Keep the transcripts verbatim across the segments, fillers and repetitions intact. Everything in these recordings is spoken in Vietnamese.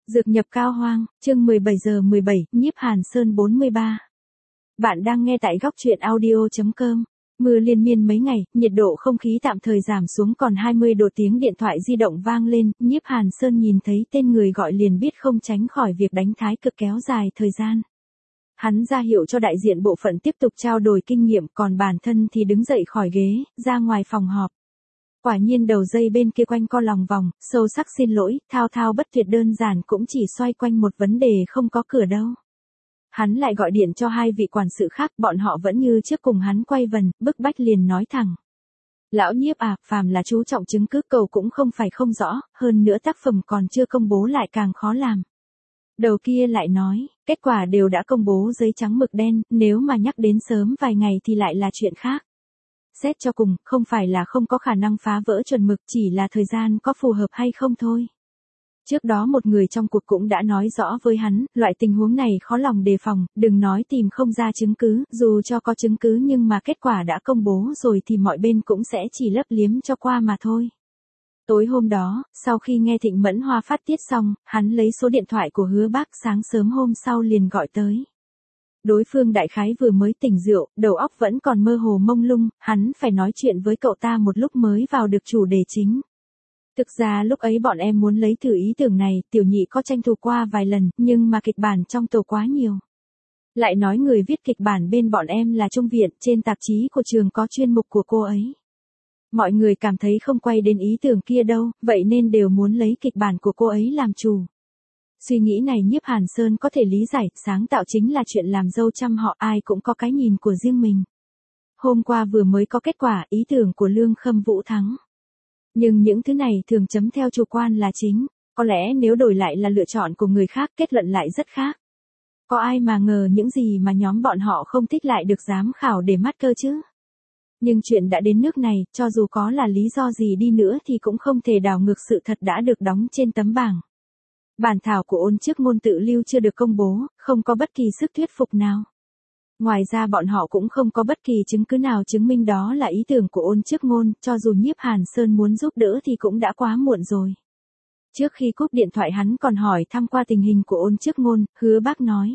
Dược nhập Cao Hoang, chương mười bảy giờ mười bảy, Nhiếp Hàn Sơn bốn mươi ba. Bạn đang nghe tại góc truyện audio chấm com. Mưa liên miên mấy ngày, nhiệt độ không khí tạm thời giảm xuống còn hai mươi độ, tiếng điện thoại di động vang lên, Nhiếp Hàn Sơn nhìn thấy tên người gọi liền biết không tránh khỏi việc đánh thái cực kéo dài thời gian. Hắn ra hiệu cho đại diện bộ phận tiếp tục trao đổi kinh nghiệm, còn bản thân thì đứng dậy khỏi ghế, ra ngoài phòng họp. Quả nhiên đầu dây bên kia quanh co lòng vòng, sâu sắc xin lỗi, thao thao bất tuyệt, đơn giản cũng chỉ xoay quanh một vấn đề không có cửa đâu. Hắn lại gọi điện cho hai vị quản sự khác, bọn họ vẫn như trước cùng hắn quay vần, bức bách liền nói thẳng. Lão Nhiếp à, phàm là chú trọng chứng cứ cầu cũng không phải không rõ, hơn nữa tác phẩm còn chưa công bố lại càng khó làm. Đầu kia lại nói, kết quả đều đã công bố giấy trắng mực đen, nếu mà nhắc đến sớm vài ngày thì lại là chuyện khác. Xét cho cùng, không phải là không có khả năng phá vỡ chuẩn mực, chỉ là thời gian có phù hợp hay không thôi. Trước đó một người trong cuộc cũng đã nói rõ với hắn, loại tình huống này khó lòng đề phòng, đừng nói tìm không ra chứng cứ, dù cho có chứng cứ nhưng mà kết quả đã công bố rồi thì mọi bên cũng sẽ chỉ lấp liếm cho qua mà thôi. Tối hôm đó, sau khi nghe Thịnh Mẫn Hoa phát tiết xong, hắn lấy số điện thoại của Hứa Bác, sáng sớm hôm sau liền gọi tới. Đối phương đại khái vừa mới tỉnh rượu, đầu óc vẫn còn mơ hồ mông lung, hắn phải nói chuyện với cậu ta một lúc mới vào được chủ đề chính. Thực ra lúc ấy bọn em muốn lấy thử ý tưởng này, tiểu nhị có tranh thủ qua vài lần, nhưng mà kịch bản trong tổ quá nhiều. Lại nói người viết kịch bản bên bọn em là Trung Viện, trên tạp chí của trường có chuyên mục của cô ấy. Mọi người cảm thấy không quay đến ý tưởng kia đâu, vậy nên đều muốn lấy kịch bản của cô ấy làm chủ. Suy nghĩ này Nhiếp Hàn Sơn có thể lý giải, sáng tạo chính là chuyện làm dâu trăm họ, ai cũng có cái nhìn của riêng mình. Hôm qua vừa mới có kết quả, ý tưởng của Lương Khâm Vũ thắng. Nhưng những thứ này thường chấm theo chủ quan là chính, có lẽ nếu đổi lại là lựa chọn của người khác, kết luận lại rất khác. Có ai mà ngờ những gì mà nhóm bọn họ không thích lại được giám khảo để mắt cơ chứ. Nhưng chuyện đã đến nước này, cho dù có là lý do gì đi nữa thì cũng không thể đảo ngược sự thật đã được đóng trên tấm bảng. Bản thảo của Ôn Trước Ngôn tự lưu chưa được công bố, không có bất kỳ sức thuyết phục nào. Ngoài ra bọn họ cũng không có bất kỳ chứng cứ nào chứng minh đó là ý tưởng của Ôn Trước Ngôn, cho dù Nhiếp Hàn Sơn muốn giúp đỡ thì cũng đã quá muộn rồi. Trước khi cúp điện thoại hắn còn hỏi thăm qua tình hình của Ôn Trước Ngôn, Hứa Bác nói.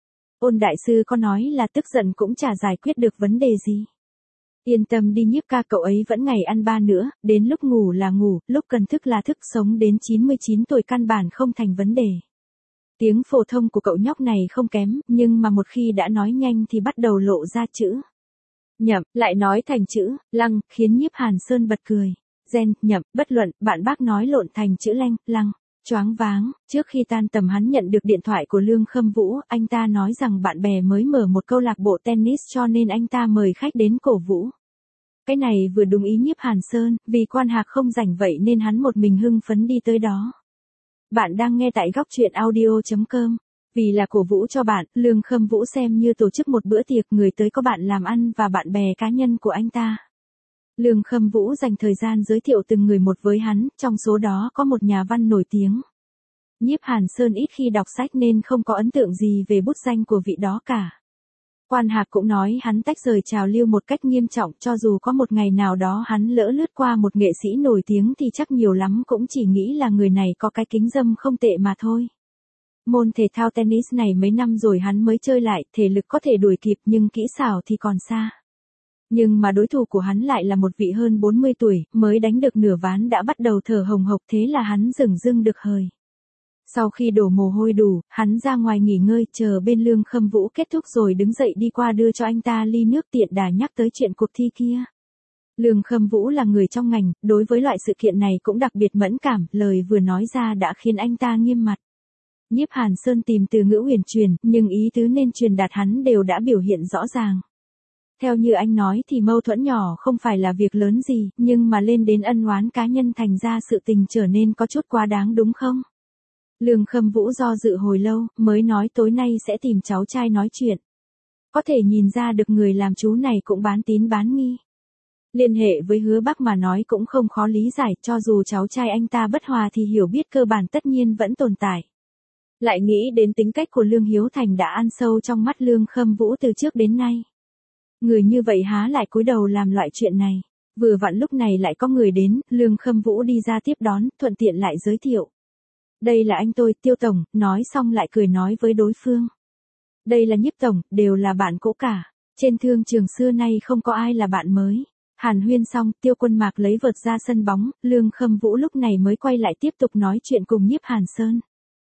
Ôn đại sư có nói là tức giận cũng chả giải quyết được vấn đề gì. Yên tâm đi Nhiếp ca, cậu ấy vẫn ngày ăn ba nữa, đến lúc ngủ là ngủ, lúc cần thức là thức, sống đến chín mươi chín tuổi căn bản không thành vấn đề. Tiếng phổ thông của cậu nhóc này không kém, nhưng mà một khi đã nói nhanh thì bắt đầu lộ ra chữ nhậm, lại nói thành chữ lăng, khiến Nhiếp Hàn Sơn bật cười. Gen, nhậm, bất luận, bạn bác nói lộn thành chữ lanh, lăng. Choáng váng, trước khi tan tầm hắn nhận được điện thoại của Lương Khâm Vũ, anh ta nói rằng bạn bè mới mở một câu lạc bộ tennis cho nên anh ta mời khách đến cổ vũ. Cái này vừa đúng ý Nhiếp Hàn Sơn, vì quan hạc không rảnh vậy nên hắn một mình hưng phấn đi tới đó. Bạn đang nghe tại góc truyện audio chấm com. Vì là cổ vũ cho bạn, Lương Khâm Vũ xem như tổ chức một bữa tiệc, người tới có bạn làm ăn và bạn bè cá nhân của anh ta. Lương Khâm Vũ dành thời gian giới thiệu từng người một với hắn, trong số đó có một nhà văn nổi tiếng. Nhiếp Hàn Sơn ít khi đọc sách nên không có ấn tượng gì về bút danh của vị đó cả. Quan hạc cũng nói hắn tách rời trào lưu một cách nghiêm trọng, cho dù có một ngày nào đó hắn lỡ lướt qua một nghệ sĩ nổi tiếng thì chắc nhiều lắm cũng chỉ nghĩ là người này có cái kính dâm không tệ mà thôi. Môn thể thao tennis này mấy năm rồi hắn mới chơi lại, thể lực có thể đuổi kịp nhưng kỹ xảo thì còn xa. Nhưng mà đối thủ của hắn lại là một vị hơn bốn mươi tuổi, mới đánh được nửa ván đã bắt đầu thở hồng hộc, thế là hắn dửng dưng được hời. Sau khi đổ mồ hôi đủ, hắn ra ngoài nghỉ ngơi, chờ bên Lương Khâm Vũ kết thúc rồi đứng dậy đi qua đưa cho anh ta ly nước, tiện đà nhắc tới chuyện cuộc thi kia. Lương Khâm Vũ là người trong ngành, đối với loại sự kiện này cũng đặc biệt mẫn cảm, lời vừa nói ra đã khiến anh ta nghiêm mặt. Nhiếp Hàn Sơn tìm từ ngữ huyền truyền, nhưng ý tứ nên truyền đạt hắn đều đã biểu hiện rõ ràng. Theo như anh nói thì mâu thuẫn nhỏ không phải là việc lớn gì, nhưng mà lên đến ân oán cá nhân thành ra sự tình trở nên có chút quá đáng đúng không? Lương Khâm Vũ do dự hồi lâu, mới nói tối nay sẽ tìm cháu trai nói chuyện. Có thể nhìn ra được người làm chú này cũng bán tín bán nghi. Liên hệ với Hứa Bác mà nói cũng không khó lý giải, cho dù cháu trai anh ta bất hòa thì hiểu biết cơ bản tất nhiên vẫn tồn tại. Lại nghĩ đến tính cách của Lương Hiếu Thành đã ăn sâu trong mắt Lương Khâm Vũ từ trước đến nay. Người như vậy há lại cúi đầu làm loại chuyện này. Vừa vặn lúc này lại có người đến, Lương Khâm Vũ đi ra tiếp đón, thuận tiện lại giới thiệu. Đây là anh tôi, Tiêu Tổng, nói xong lại cười nói với đối phương. Đây là Nhiếp Tổng, đều là bạn cũ cả. Trên thương trường xưa nay không có ai là bạn mới. Hàn huyên xong, Tiêu Quân Mạc lấy vợt ra sân bóng, Lương Khâm Vũ lúc này mới quay lại tiếp tục nói chuyện cùng Nhiếp Hàn Sơn.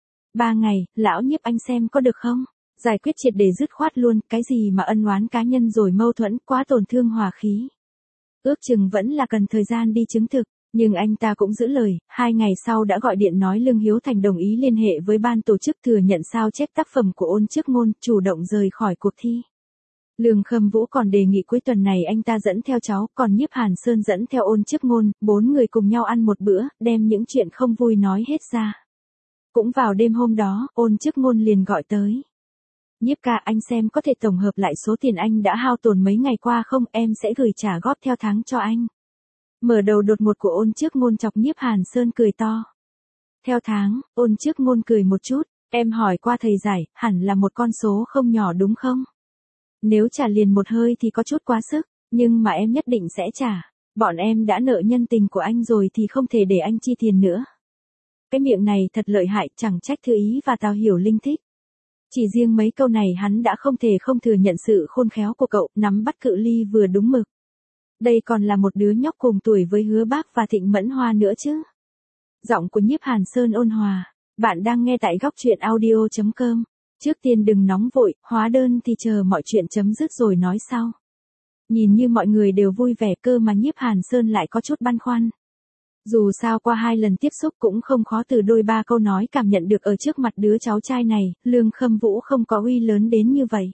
Ba ngày, lão Nhiếp anh xem có được không? Giải quyết triệt để dứt khoát luôn, cái gì mà ân oán cá nhân rồi mâu thuẫn, quá tổn thương hòa khí. Ước chừng vẫn là cần thời gian đi chứng thực, nhưng anh ta cũng giữ lời, hai ngày sau đã gọi điện nói Lương Hiếu Thành đồng ý liên hệ với ban tổ chức thừa nhận sao chép tác phẩm của Ôn Trước Ngôn, chủ động rời khỏi cuộc thi. Lương Khâm Vũ còn đề nghị cuối tuần này anh ta dẫn theo cháu, còn Nhiếp Hàn Sơn dẫn theo Ôn Trước Ngôn, bốn người cùng nhau ăn một bữa, đem những chuyện không vui nói hết ra. Cũng vào đêm hôm đó, Ôn Trước Ngôn liền gọi tới. Nhiếp ca, anh xem có thể tổng hợp lại số tiền anh đã hao tổn mấy ngày qua không, em sẽ gửi trả góp theo tháng cho anh. Mở đầu đột ngột của Ôn Trước Ngôn chọc Nhiếp Hàn Sơn cười to. Theo tháng, Ôn Trước Ngôn cười một chút, em hỏi qua thầy giải, hẳn là một con số không nhỏ đúng không? Nếu trả liền một hơi thì có chút quá sức, nhưng mà em nhất định sẽ trả. Bọn em đã nợ nhân tình của anh rồi thì không thể để anh chi tiền nữa. Cái miệng này thật lợi hại, chẳng trách Thư Ý và Tào Hiểu Linh thích. Chỉ riêng mấy câu này hắn đã không thể không thừa nhận sự khôn khéo của cậu, nắm bắt cự ly vừa đúng mực. Đây còn là một đứa nhóc cùng tuổi với Hứa Bác và Thịnh Mẫn Hoa nữa chứ. Giọng của Nhiếp Hàn Sơn ôn hòa. Bạn đang nghe tại góc truyện audio chấm com. Trước tiên đừng nóng vội, hóa đơn thì chờ mọi chuyện chấm dứt rồi nói sau. Nhìn như mọi người đều vui vẻ cơ mà Nhiếp Hàn Sơn lại có chút băn khoăn. Dù sao qua hai lần tiếp xúc cũng không khó từ đôi ba câu nói cảm nhận được ở trước mặt đứa cháu trai này, Lương Khâm Vũ không có uy lớn đến như vậy.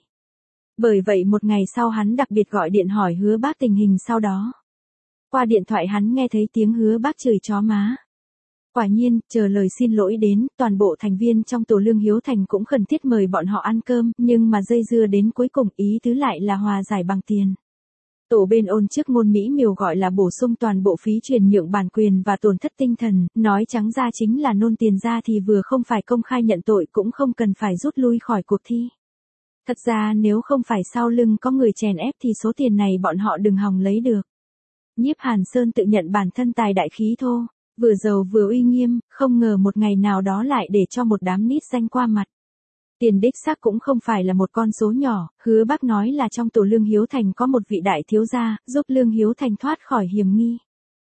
Bởi vậy một ngày sau hắn đặc biệt gọi điện hỏi Hứa Bác tình hình sau đó. Qua điện thoại hắn nghe thấy tiếng Hứa Bác chửi chó má. Quả nhiên, chờ lời xin lỗi đến, toàn bộ thành viên trong tổ Lương Hiếu Thành cũng khẩn thiết mời bọn họ ăn cơm, nhưng mà dây dưa đến cuối cùng ý tứ lại là hòa giải bằng tiền. Tổ bên Ôn Trước Ngôn mỹ miều gọi là bổ sung toàn bộ phí chuyển nhượng bản quyền và tổn thất tinh thần, nói trắng ra chính là nôn tiền ra thì vừa không phải công khai nhận tội cũng không cần phải rút lui khỏi cuộc thi. Thật ra nếu không phải sau lưng có người chèn ép thì số tiền này bọn họ đừng hòng lấy được. Nhiếp Hàn Sơn tự nhận bản thân tài đại khí thô, vừa giàu vừa uy nghiêm, không ngờ một ngày nào đó lại để cho một đám nít danh qua mặt. Tiền đích xác cũng không phải là một con số nhỏ, Hứa Bác nói là trong tổ Lương Hiếu Thành có một vị đại thiếu gia, giúp Lương Hiếu Thành thoát khỏi hiểm nghi.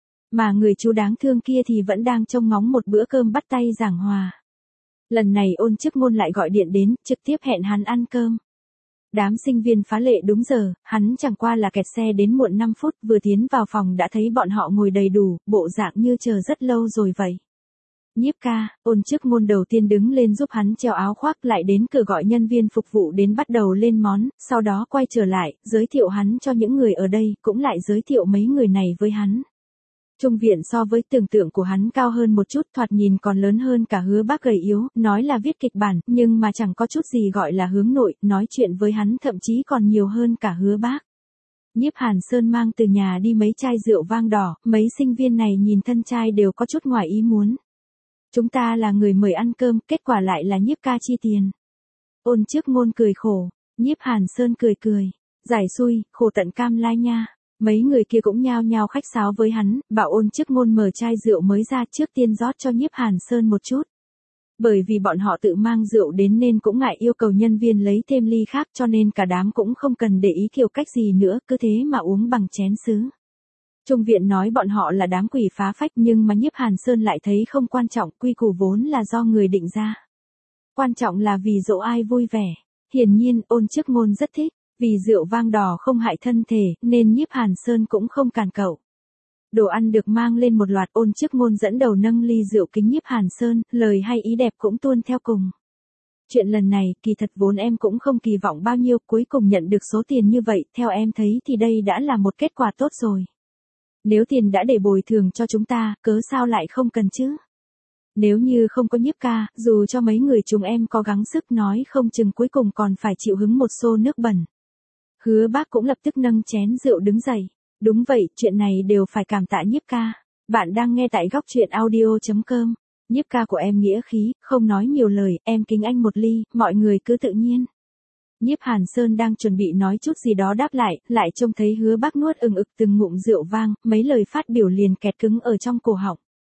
Mà người chú đáng thương kia thì vẫn đang trông ngóng một bữa cơm bắt tay giảng hòa. Lần này Ôn Trước Ngôn lại gọi điện đến, trực tiếp hẹn hắn ăn cơm. Đám sinh viên phá lệ đúng giờ, hắn chẳng qua là kẹt xe đến muộn năm phút, vừa tiến vào phòng đã thấy bọn họ ngồi đầy đủ, bộ dạng như chờ rất lâu rồi vậy. Nhiếp ca, Ôn Trước Ngôn đầu tiên đứng lên giúp hắn treo áo khoác, lại đến cửa gọi nhân viên phục vụ đến bắt đầu lên món, sau đó quay trở lại, giới thiệu hắn cho những người ở đây, cũng lại giới thiệu mấy người này với hắn. Trung viện so với tưởng tượng của hắn cao hơn một chút, thoạt nhìn còn lớn hơn cả Hứa Bác gầy yếu, nói là viết kịch bản, nhưng mà chẳng có chút gì gọi là hướng nội, nói chuyện với hắn thậm chí còn nhiều hơn cả Hứa Bác. Nhiếp Hàn Sơn mang từ nhà đi mấy chai rượu vang đỏ, mấy sinh viên này nhìn thân trai đều có chút ngoài ý muốn. Chúng ta là người mời ăn cơm, kết quả lại là Nhiếp ca chi tiền. Ôn Trước Ngôn cười khổ, Nhiếp Hàn Sơn cười cười, giải xui, khổ tận cam lai nha. Mấy người kia cũng nhao nhao khách sáo với hắn, bảo Ôn Trước Ngôn mở chai rượu mới ra trước tiên rót cho Nhiếp Hàn Sơn một chút. Bởi vì bọn họ tự mang rượu đến nên cũng ngại yêu cầu nhân viên lấy thêm ly khác, cho nên cả đám cũng không cần để ý kiểu cách gì nữa, cứ thế mà uống bằng chén sứ. Trung viện nói bọn họ là đám quỷ phá phách, nhưng mà Nhiếp Hàn Sơn lại thấy không quan trọng, quy củ vốn là do người định ra. Quan trọng là vì dỗ ai vui vẻ. Hiển nhiên, Ôn Trước Ngôn rất thích, vì rượu vang đỏ không hại thân thể, nên Nhiếp Hàn Sơn cũng không cản cậu. Đồ ăn được mang lên một loạt, Ôn Trước Ngôn dẫn đầu nâng ly rượu kính Nhiếp Hàn Sơn, lời hay ý đẹp cũng tuôn theo cùng. Chuyện lần này, kỳ thật vốn em cũng không kỳ vọng bao nhiêu, cuối cùng nhận được số tiền như vậy, theo em thấy thì đây đã là một kết quả tốt rồi. Nếu tiền đã để bồi thường cho chúng ta, cớ sao lại không cần chứ? Nếu như không có Nhiếp ca, dù cho mấy người chúng em có gắng sức nói không chừng cuối cùng còn phải chịu hứng một xô nước bẩn. Hứa Bác cũng lập tức nâng chén rượu đứng dậy. Đúng vậy, chuyện này đều phải cảm tạ Nhiếp ca. Bạn đang nghe tại góc truyện audio chấm com. Nhiếp ca của em nghĩa khí, không nói nhiều lời, em kính anh một ly, mọi người cứ tự nhiên. Nhiếp Hàn Sơn đang chuẩn bị nói chút gì đó đáp lại, lại trông thấy Hứa Bác nuốt ừng ực từng ngụm rượu vang, mấy lời phát biểu liền kẹt cứng ở trong cổ họng.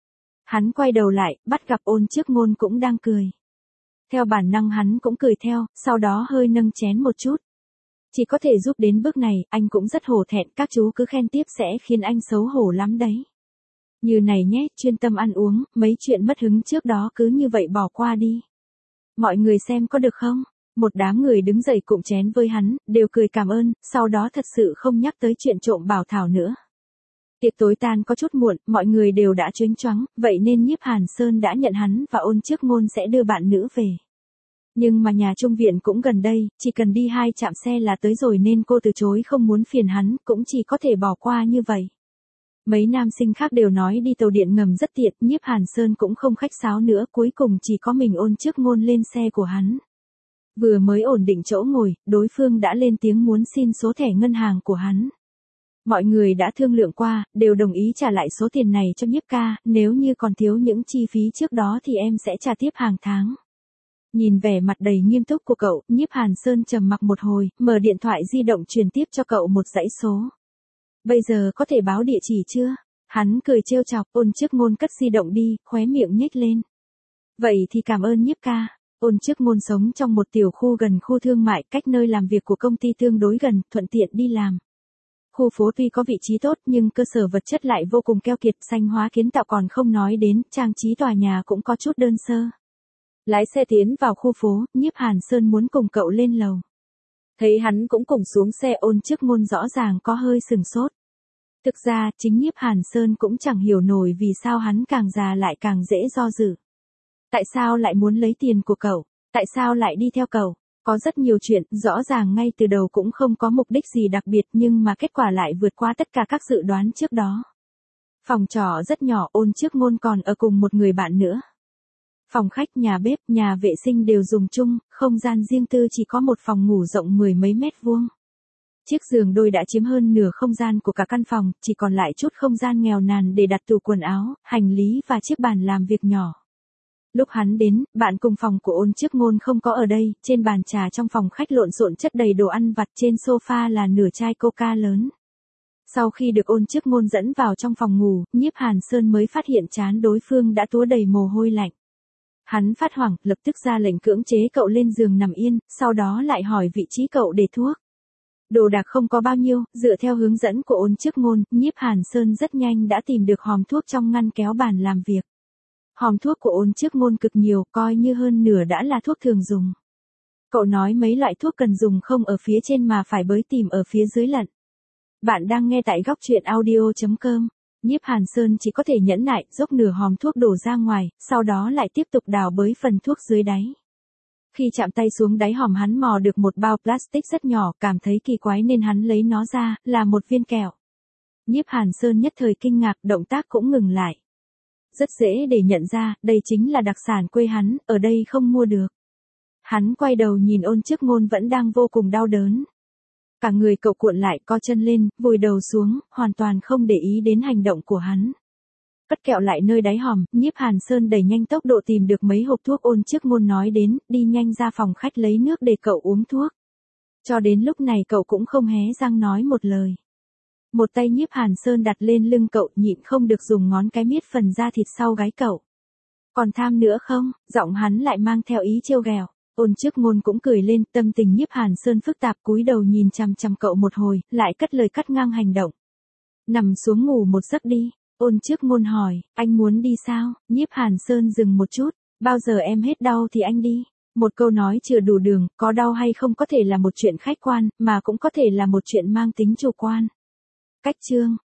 Hắn quay đầu lại, bắt gặp Ôn Trước Ngôn cũng đang cười. Theo bản năng hắn cũng cười theo, sau đó hơi nâng chén một chút. Chỉ có thể giúp đến bước này, anh cũng rất hổ thẹn, các chú cứ khen tiếp sẽ khiến anh xấu hổ lắm đấy. Như này nhé, chuyên tâm ăn uống, mấy chuyện mất hứng trước đó cứ như vậy bỏ qua đi. Mọi người xem có được không? Một đám người đứng dậy cụm chén với hắn, đều cười cảm ơn, sau đó thật sự không nhắc tới chuyện trộm bảo thảo nữa. Tiệc tối tan có chút muộn, mọi người đều đã choáng choáng, vậy nên Nhiếp Hàn Sơn đã nhận hắn và Ôn Trước Ngôn sẽ đưa bạn nữ về. Nhưng mà nhà trung viện cũng gần đây, chỉ cần đi hai trạm xe là tới rồi nên cô từ chối không muốn phiền hắn, cũng chỉ có thể bỏ qua như vậy. Mấy nam sinh khác đều nói đi tàu điện ngầm rất tiện, Nhiếp Hàn Sơn cũng không khách sáo nữa, cuối cùng chỉ có mình Ôn Trước Ngôn lên xe của hắn. Vừa mới ổn định chỗ ngồi, đối phương đã lên tiếng muốn xin số thẻ ngân hàng của hắn. Mọi người đã thương lượng qua, đều đồng ý trả lại số tiền này cho Nhiếp ca, nếu như còn thiếu những chi phí trước đó thì em sẽ trả tiếp hàng tháng. Nhìn vẻ mặt đầy nghiêm túc của cậu, Nhiếp Hàn Sơn trầm mặc một hồi, mở điện thoại di động truyền tiếp cho cậu một dãy số. Bây giờ có thể báo địa chỉ chưa? Hắn cười trêu chọc, Ôn Trước Ngôn cất di động đi, khóe miệng nhếch lên. Vậy thì cảm ơn Nhiếp ca. Ôn Trước Ngôn sống trong một tiểu khu gần khu thương mại, cách nơi làm việc của công ty tương đối gần, thuận tiện đi làm. Khu phố tuy có vị trí tốt nhưng cơ sở vật chất lại vô cùng keo kiệt, xanh hóa kiến tạo còn không nói đến, trang trí tòa nhà cũng có chút đơn sơ. Lái xe tiến vào khu phố, Nhiếp Hàn Sơn muốn cùng cậu lên lầu. Thấy hắn cũng cùng xuống xe, Ôn Trước Ngôn rõ ràng có hơi sừng sốt. Thực ra, chính Nhiếp Hàn Sơn cũng chẳng hiểu nổi vì sao hắn càng già lại càng dễ do dự. Tại sao lại muốn lấy tiền của cậu? Tại sao lại đi theo cậu? Có rất nhiều chuyện, rõ ràng ngay từ đầu cũng không có mục đích gì đặc biệt nhưng mà kết quả lại vượt qua tất cả các dự đoán trước đó. Phòng trọ rất nhỏ, Ôn Trước Ngôn còn ở cùng một người bạn nữa. Phòng khách, nhà bếp, nhà vệ sinh đều dùng chung, không gian riêng tư chỉ có một phòng ngủ rộng mười mấy mét vuông. Chiếc giường đôi đã chiếm hơn nửa không gian của cả căn phòng, chỉ còn lại chút không gian nghèo nàn để đặt tủ quần áo, hành lý và chiếc bàn làm việc nhỏ. Lúc hắn đến, bạn cùng phòng của Ôn Trước Ngôn không có ở đây, trên bàn trà trong phòng khách lộn xộn chất đầy đồ ăn vặt, trên sofa là nửa chai coca lớn. Sau khi được Ôn Trước Ngôn dẫn vào trong phòng ngủ, Nhiếp Hàn Sơn mới phát hiện trán đối phương đã túa đầy mồ hôi lạnh. Hắn phát hoảng, lập tức ra lệnh cưỡng chế cậu lên giường nằm yên, sau đó lại hỏi vị trí cậu để thuốc. Đồ đạc không có bao nhiêu, dựa theo hướng dẫn của Ôn Trước Ngôn, Nhiếp Hàn Sơn rất nhanh đã tìm được hòm thuốc trong ngăn kéo bàn làm việc. Hòm thuốc của Ôn Trước Ngôn cực nhiều, coi như hơn nửa đã là thuốc thường dùng. Cậu nói mấy loại thuốc cần dùng không ở phía trên mà phải bới tìm ở phía dưới lận. Bạn đang nghe tại góc truyện audio chấm com. Nhiếp Hàn Sơn chỉ có thể nhẫn nại, dốc nửa hòm thuốc đổ ra ngoài, sau đó lại tiếp tục đào bới phần thuốc dưới đáy. Khi chạm tay xuống đáy hòm hắn mò được một bao plastic rất nhỏ, cảm thấy kỳ quái nên hắn lấy nó ra, là một viên kẹo. Nhiếp Hàn Sơn nhất thời kinh ngạc, động tác cũng ngừng lại. Rất dễ để nhận ra, đây chính là đặc sản quê hắn, ở đây không mua được. Hắn quay đầu nhìn Ôn Trước Ngôn vẫn đang vô cùng đau đớn. Cả người cậu cuộn lại, co chân lên, vùi đầu xuống, hoàn toàn không để ý đến hành động của hắn. Cất kẹo lại nơi đáy hòm, Nhiếp Hàn Sơn đẩy nhanh tốc độ tìm được mấy hộp thuốc Ôn Trước Ngôn nói đến, đi nhanh ra phòng khách lấy nước để cậu uống thuốc. Cho đến lúc này cậu cũng không hé răng nói một lời. Một tay Nhiếp Hàn Sơn đặt lên lưng cậu, nhịn không được dùng ngón cái miết phần da thịt sau gáy cậu. Còn tham nữa không? Giọng hắn lại mang theo ý trêu ghẹo. Ôn Trước Ngôn cũng cười lên, tâm tình Nhiếp Hàn Sơn phức tạp, cúi đầu nhìn chằm chằm cậu một hồi, lại cất lời cắt ngang hành động. Nằm xuống ngủ một giấc đi. Ôn Trước Ngôn hỏi, anh muốn đi sao? Nhiếp Hàn Sơn dừng một chút, bao giờ em hết đau thì anh đi. Một câu nói chưa đủ đường, có đau hay không có thể là một chuyện khách quan, mà cũng có thể là một chuyện mang tính chủ quan. Cách chương